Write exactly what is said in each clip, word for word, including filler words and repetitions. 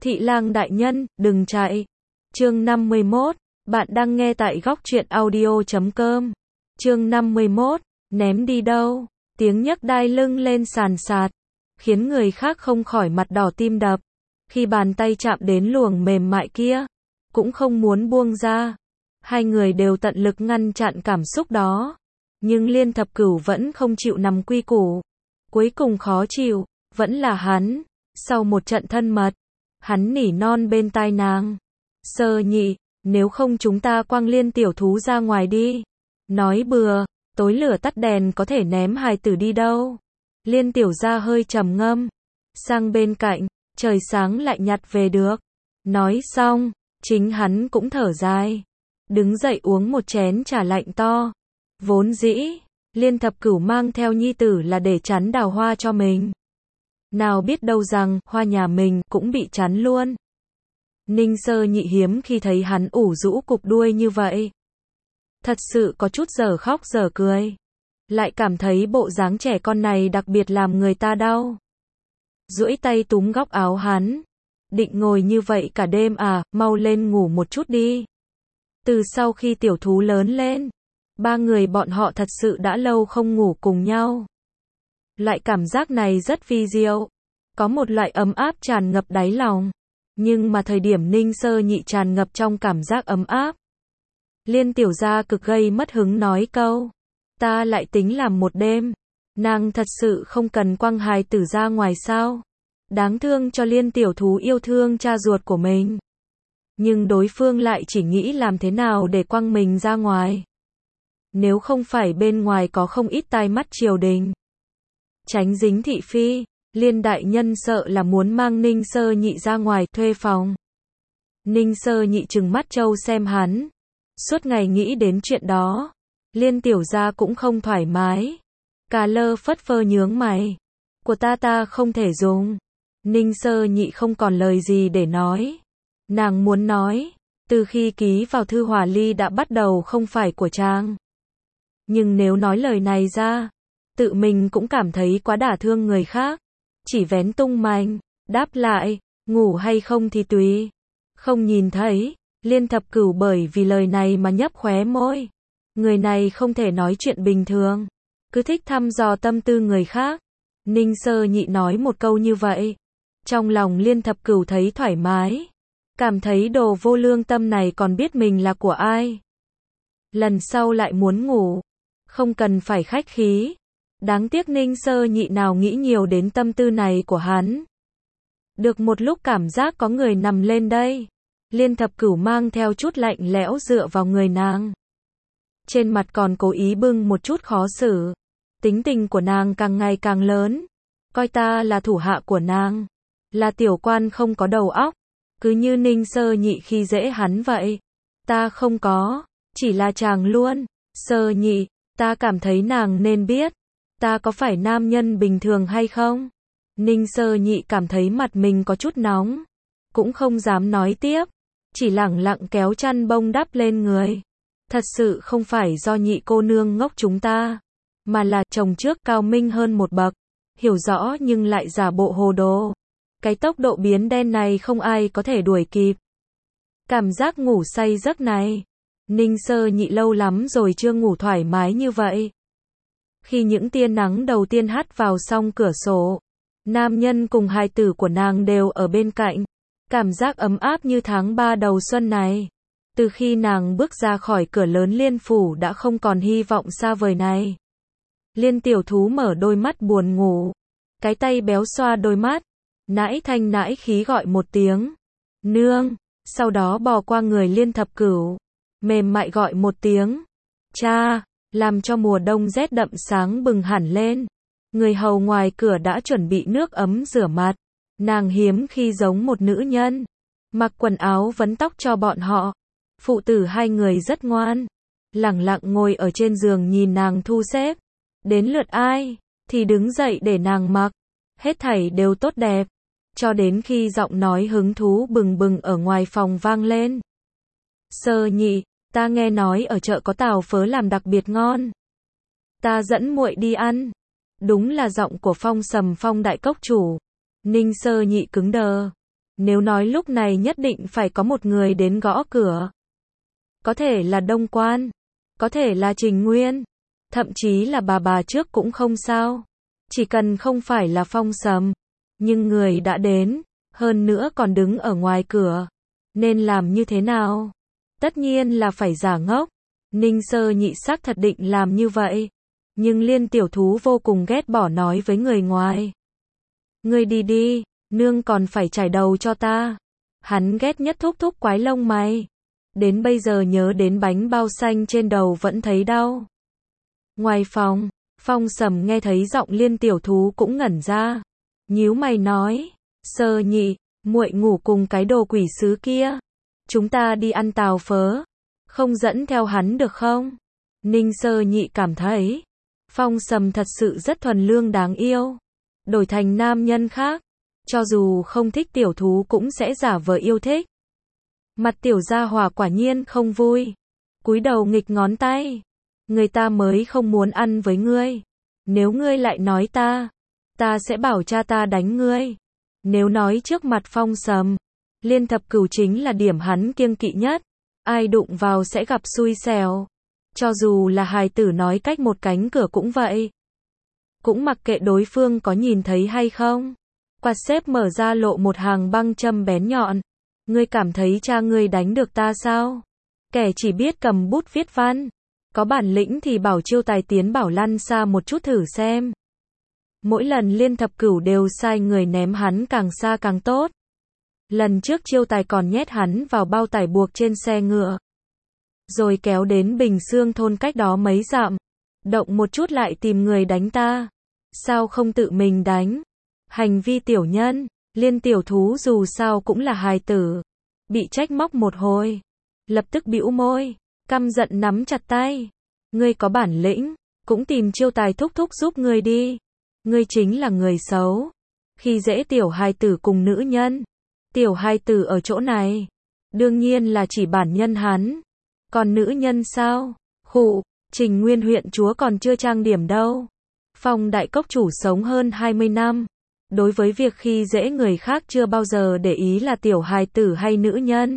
Thị lang đại nhân, đừng chạy. Chương năm mươi mốt, bạn đang nghe tại góc truyện audio chấm com. Chương năm mươi mốt, ném đi đâu? Tiếng nhấc đai lưng lên sàn sạt, khiến người khác không khỏi mặt đỏ tim đập. Khi bàn tay chạm đến luồng mềm mại kia, cũng không muốn buông ra. Hai người đều tận lực ngăn chặn cảm xúc đó. Nhưng Liên Thập Cửu vẫn không chịu nằm quy củ. Cuối cùng khó chịu, vẫn là hắn. Sau một trận thân mật, hắn nỉ non bên tai nàng. Sơ nhị, nếu không chúng ta quăng Liên tiểu thú ra ngoài đi. Nói bừa, tối lửa tắt đèn có thể ném hài tử đi đâu. Liên tiểu gia hơi trầm ngâm. Sang bên cạnh, trời sáng lại nhặt về được. Nói xong, chính hắn cũng thở dài. Đứng dậy uống một chén trà lạnh to. Vốn dĩ, Liên Thập Cửu mang theo nhi tử là để chắn đào hoa cho mình. Nào biết đâu rằng, hoa nhà mình cũng bị chắn luôn. Ninh Sơ Nhị hiếm khi thấy hắn ủ rũ cục đuôi như vậy. Thật sự có chút giờ khóc giờ cười. Lại cảm thấy bộ dáng trẻ con này đặc biệt làm người ta đau. Duỗi tay túm góc áo hắn. Định ngồi như vậy cả đêm à, mau lên ngủ một chút đi. Từ sau khi tiểu thú lớn lên, ba người bọn họ thật sự đã lâu không ngủ cùng nhau. Loại cảm giác này rất vi diệu. Có một loại ấm áp tràn ngập đáy lòng. Nhưng mà thời điểm Ninh Sơ Nhị tràn ngập trong cảm giác ấm áp. Liên tiểu gia cực gây mất hứng nói câu. Ta lại tính làm một đêm. Nàng thật sự không cần quăng hài tử ra ngoài sao. Đáng thương cho Liên tiểu thú yêu thương cha ruột của mình. Nhưng đối phương lại chỉ nghĩ làm thế nào để quăng mình ra ngoài. Nếu không phải bên ngoài có không ít tai mắt triều đình. Tránh dính thị phi, Liên đại nhân sợ là muốn mang Ninh Sơ Nhị ra ngoài thuê phòng. Ninh Sơ Nhị trừng mắt trâu xem hắn. Suốt ngày nghĩ đến chuyện đó. Liên tiểu gia cũng không thoải mái. Cà lơ phất phơ nhướng mày. Của ta ta không thể dùng. Ninh Sơ Nhị không còn lời gì để nói. Nàng muốn nói, từ khi ký vào thư hòa ly đã bắt đầu không phải của chàng. Nhưng nếu nói lời này ra, tự mình cũng cảm thấy quá đả thương người khác. Chỉ vén tung mành, đáp lại, ngủ hay không thì tùy. Không nhìn thấy, Liên Thập Cửu bởi vì lời này mà nhấp khóe môi. Người này không thể nói chuyện bình thường, cứ thích thăm dò tâm tư người khác. Ninh Sơ Nhị nói một câu như vậy. Trong lòng Liên Thập Cửu thấy thoải mái. Cảm thấy đồ vô lương tâm này còn biết mình là của ai. Lần sau lại muốn ngủ. Không cần phải khách khí. Đáng tiếc Ninh Sơ Nhị nào nghĩ nhiều đến tâm tư này của hắn. Được một lúc cảm giác có người nằm lên đây. Liên Thập Cửu mang theo chút lạnh lẽo dựa vào người nàng. Trên mặt còn cố ý bưng một chút khó xử. Tính tình của nàng càng ngày càng lớn. Coi ta là thủ hạ của nàng. Là tiểu quan không có đầu óc. Cứ như Ninh Sơ Nhị khi dễ hắn vậy. Ta không có. Chỉ là chàng luôn. Sơ Nhị, ta cảm thấy nàng nên biết. Ta có phải nam nhân bình thường hay không? Ninh Sơ Nhị cảm thấy mặt mình có chút nóng. Cũng không dám nói tiếp. Chỉ lẳng lặng kéo chăn bông đắp lên người. Thật sự không phải do Nhị cô nương ngốc chúng ta. Mà là chồng trước cao minh hơn một bậc. Hiểu rõ nhưng lại giả bộ hồ đồ. Cái tốc độ biến đen này không ai có thể đuổi kịp. Cảm giác ngủ say giấc này. Ninh Sơ Nhị lâu lắm rồi chưa ngủ thoải mái như vậy. Khi những tia nắng đầu tiên hắt vào song cửa sổ. Nam nhân cùng hài tử của nàng đều ở bên cạnh. Cảm giác ấm áp như tháng ba đầu xuân này. Từ khi nàng bước ra khỏi cửa lớn Liên phủ đã không còn hy vọng xa vời này. Liên tiểu thú mở đôi mắt buồn ngủ. Cái tay béo xoa đôi mắt. Nãi thanh nãi khí gọi một tiếng. Nương. Sau đó bò qua người Liên Thập Cửu. Mềm mại gọi một tiếng. Cha. Làm cho mùa đông rét đậm sáng bừng hẳn lên. Người hầu ngoài cửa đã chuẩn bị nước ấm rửa mặt. Nàng hiếm khi giống một nữ nhân. Mặc quần áo vấn tóc cho bọn họ. Phụ tử hai người rất ngoan. Lẳng lặng ngồi ở trên giường nhìn nàng thu xếp. Đến lượt ai, thì đứng dậy để nàng mặc. Hết thảy đều tốt đẹp. Cho đến khi giọng nói hứng thú bừng bừng ở ngoài phòng vang lên. Sơ Nhị, ta nghe nói ở chợ có tàu phớ làm đặc biệt ngon. Ta dẫn muội đi ăn. Đúng là giọng của Phong Sầm Phong đại cốc chủ. Ninh Sơ Nhị cứng đờ. Nếu nói lúc này nhất định phải có một người đến gõ cửa. Có thể là Đông Quan, có thể là Trình Nguyên, thậm chí là bà bà trước cũng không sao. Chỉ cần không phải là Phong Sầm. Nhưng người đã đến, hơn nữa còn đứng ở ngoài cửa. Nên làm như thế nào? Tất nhiên là phải giả ngốc. Ninh Sơ Nhị xác thật định làm như vậy. Nhưng Liên Tiểu Thú vô cùng ghét bỏ nói với người ngoài. Ngươi đi đi, nương còn phải chải đầu cho ta. Hắn ghét nhất thúc thúc quái lông mày. Đến bây giờ nhớ đến bánh bao xanh trên đầu vẫn thấy đau. Ngoài phòng, Phong Sầm nghe thấy giọng Liên Tiểu Thú cũng ngẩn ra. Nhíu mày nói, Sơ Nhị, muội ngủ cùng cái đồ quỷ sứ kia. Chúng ta đi ăn tàu phớ. Không dẫn theo hắn được không? Ninh Sơ Nhị cảm thấy, Phong Sầm thật sự rất thuần lương đáng yêu. Đổi thành nam nhân khác, cho dù không thích tiểu thú cũng sẽ giả vờ yêu thích. Mặt tiểu gia hỏa quả nhiên không vui. Cúi đầu nghịch ngón tay. Người ta mới không muốn ăn với ngươi. Nếu ngươi lại nói ta, ta sẽ bảo cha ta đánh ngươi. Nếu nói trước mặt Phong Sầm, Liên Thập Cửu chính là điểm hắn kiêng kỵ nhất. Ai đụng vào sẽ gặp xui xẻo. Cho dù là hài tử nói cách một cánh cửa cũng vậy. Cũng mặc kệ đối phương có nhìn thấy hay không. Quạt xếp mở ra lộ một hàng băng châm bén nhọn. Ngươi cảm thấy cha ngươi đánh được ta sao? Kẻ chỉ biết cầm bút viết văn. Có bản lĩnh thì bảo Chiêu Tài tiến bảo lăn xa một chút thử xem. Mỗi lần Liên Thập Cửu đều sai người ném hắn càng xa càng tốt. Lần trước Chiêu Tài còn nhét hắn vào bao tải buộc trên xe ngựa. Rồi kéo đến Bình Xương thôn cách đó mấy dặm. Động một chút lại tìm người đánh ta. Sao không tự mình đánh? Hành vi tiểu nhân. Liên Tiểu Thú dù sao cũng là hài tử. Bị trách móc một hồi. Lập tức bĩu môi. Căm giận nắm chặt tay. Ngươi có bản lĩnh. Cũng tìm Chiêu Tài thúc thúc giúp ngươi đi. Ngươi chính là người xấu. Khi dễ tiểu hài tử cùng nữ nhân. Tiểu hài tử ở chỗ này. Đương nhiên là chỉ bản nhân hắn. Còn nữ nhân sao? Khụ, Trình Nguyên huyện chúa còn chưa trang điểm đâu. Phong đại cốc chủ sống hơn hai mươi năm. Đối với việc khi dễ người khác chưa bao giờ để ý là tiểu hài tử hay nữ nhân.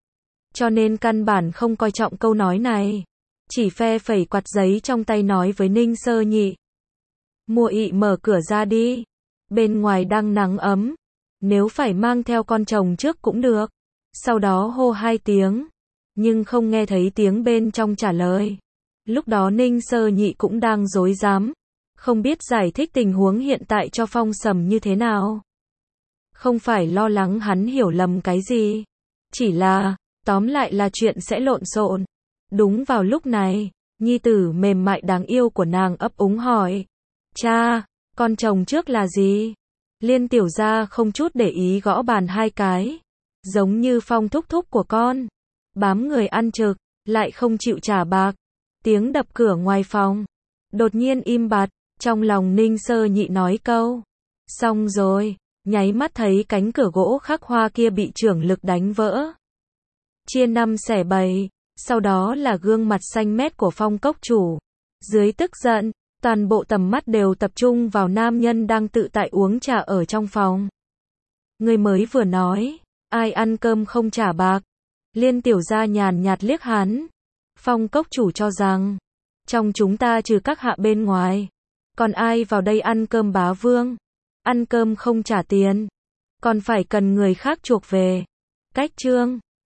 Cho nên căn bản không coi trọng câu nói này. Chỉ phe phẩy quạt giấy trong tay nói với Ninh Sơ Nhị. Muội ị mở cửa ra đi. Bên ngoài đang nắng ấm. Nếu phải mang theo con chồng trước cũng được. Sau đó hô hai tiếng. Nhưng không nghe thấy tiếng bên trong trả lời. Lúc đó Ninh Sơ Nhị cũng đang rối rắm. Không biết giải thích tình huống hiện tại cho Phong Sầm như thế nào. Không phải lo lắng hắn hiểu lầm cái gì. Chỉ là, tóm lại là chuyện sẽ lộn xộn. Đúng vào lúc này, nhi tử mềm mại đáng yêu của nàng ấp úng hỏi. Cha, con chồng trước là gì? Liên Tiểu Gia không chút để ý gõ bàn hai cái. Giống như Phong thúc thúc của con. Bám người ăn trực, lại không chịu trả bạc. Tiếng đập cửa ngoài phòng. Đột nhiên im bặt, trong lòng Ninh Sơ Nhị nói câu. Xong rồi, nháy mắt thấy cánh cửa gỗ khắc hoa kia bị trưởng lực đánh vỡ. Chia năm xẻ bảy, sau đó là gương mặt xanh mét của Phong cốc chủ. Dưới tức giận, toàn bộ tầm mắt đều tập trung vào nam nhân đang tự tại uống trà ở trong phòng. Người mới vừa nói, ai ăn cơm không trả bạc. Liên Tiểu Gia nhàn nhạt liếc hắn. Phong cốc chủ cho rằng, trong chúng ta trừ các hạ bên ngoài, còn ai vào đây ăn cơm bá vương. Ăn cơm không trả tiền, còn phải cần người khác chuộc về. Cách chương